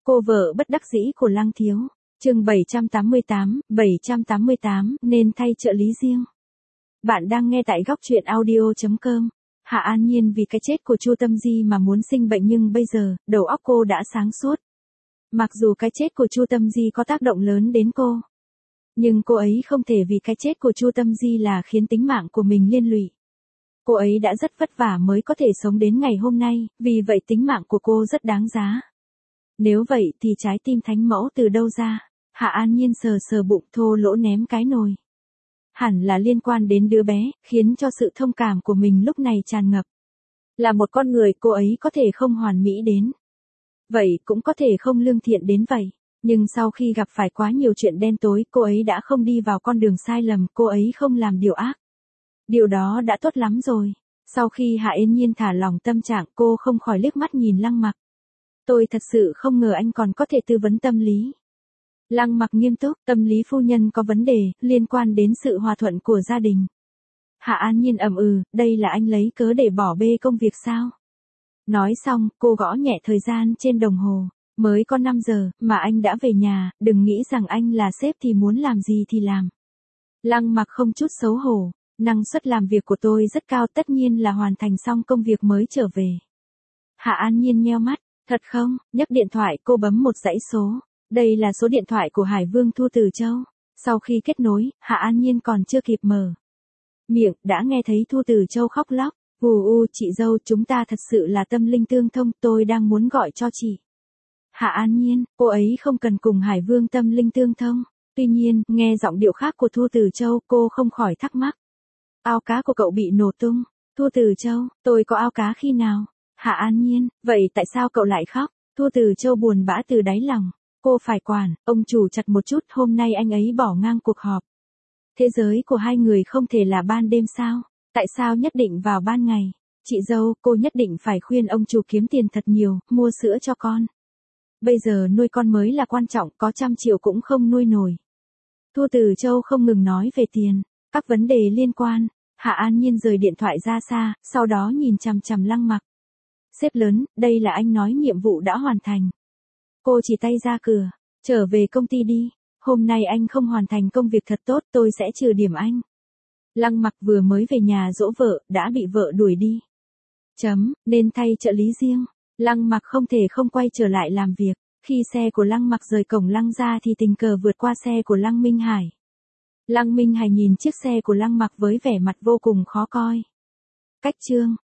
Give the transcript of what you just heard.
Cô vợ bất đắc dĩ của Lăng Thiếu. Chương 788, nên thay trợ lý riêng. Bạn đang nghe tại góc truyện audio.com. Hạ An Nhiên vì cái chết của Chu Tâm Di mà muốn sinh bệnh, nhưng bây giờ, đầu óc cô đã sáng suốt. Mặc dù cái chết của Chu Tâm Di có tác động lớn đến cô, nhưng cô ấy không thể vì cái chết của Chu Tâm Di là khiến tính mạng của mình liên lụy. Cô ấy đã rất vất vả mới có thể sống đến ngày hôm nay, vì vậy tính mạng của cô rất đáng giá. Nếu vậy thì trái tim thánh mẫu từ đâu ra? Hạ An Nhiên sờ sờ bụng, thô lỗ ném cái nồi. Hẳn là liên quan đến đứa bé, khiến cho sự thông cảm của mình lúc này tràn ngập. Là một con người, cô ấy có thể không hoàn mỹ đến vậy, cũng có thể không lương thiện đến vậy. Nhưng sau khi gặp phải quá nhiều chuyện đen tối, cô ấy đã không đi vào con đường sai lầm, cô ấy không làm điều ác. Điều đó đã tốt lắm rồi. Sau khi Hạ An Nhiên thả lỏng tâm trạng, cô không khỏi liếc mắt nhìn Lăng Mặc. Tôi thật sự không ngờ anh còn có thể tư vấn tâm lý. Lăng Mặc nghiêm túc, tâm lý phu nhân có vấn đề, liên quan đến sự hòa thuận của gia đình. Hạ An Nhiên ậm ừ, đây là anh lấy cớ để bỏ bê công việc sao? Nói xong, cô gõ nhẹ thời gian trên đồng hồ. Mới có 5 giờ, mà anh đã về nhà, đừng nghĩ rằng anh là sếp thì muốn làm gì thì làm. Lăng Mặc không chút xấu hổ, năng suất làm việc của tôi rất cao, tất nhiên là hoàn thành xong công việc mới trở về. Hạ An Nhiên nheo mắt, thật không? Nhấc điện thoại, cô bấm một dãy số. Đây là số điện thoại của Hải Vương Thu Từ Châu. Sau khi kết nối, Hạ An Nhiên còn chưa kịp mở miệng, đã nghe thấy Thu Từ Châu khóc lóc. Chị dâu, chúng ta thật sự là tâm linh tương thông, tôi đang muốn gọi cho chị. Hạ An Nhiên, cô ấy không cần cùng Hải Vương tâm linh tương thông. Tuy nhiên, nghe giọng điệu khác của Thu Từ Châu, cô không khỏi thắc mắc. Ao cá của cậu bị nổ tung. Thu Từ Châu, tôi có ao cá khi nào? Hạ An Nhiên, vậy tại sao cậu lại khóc? Thu Từ Châu buồn bã từ đáy lòng. Cô phải quản, ông chủ chặt một chút, hôm nay anh ấy bỏ ngang cuộc họp. Thế giới của hai người không thể là ban đêm sao? Tại sao nhất định vào ban ngày? Chị dâu, cô nhất định phải khuyên ông chủ kiếm tiền thật nhiều, mua sữa cho con. Bây giờ nuôi con mới là quan trọng, có 100 triệu cũng không nuôi nổi. Thu Từ Châu không ngừng nói về tiền, các vấn đề liên quan. Hạ An Nhiên rời điện thoại ra xa, sau đó nhìn chằm chằm Lăng Mặc. Sếp lớn, đây là anh nói nhiệm vụ đã hoàn thành. Cô chỉ tay ra cửa, trở về công ty đi. Hôm nay anh không hoàn thành công việc thật tốt, tôi sẽ trừ điểm anh. Lăng Mặc vừa mới về nhà dỗ vợ, đã bị vợ đuổi đi. Nên thay trợ lý riêng. Lăng Mặc không thể không quay trở lại làm việc. Khi xe của Lăng Mặc rời cổng Lăng ra thì tình cờ vượt qua xe của Lăng Minh Hải. Lăng Minh Hải nhìn chiếc xe của Lăng Mặc với vẻ mặt vô cùng khó coi. Cách chương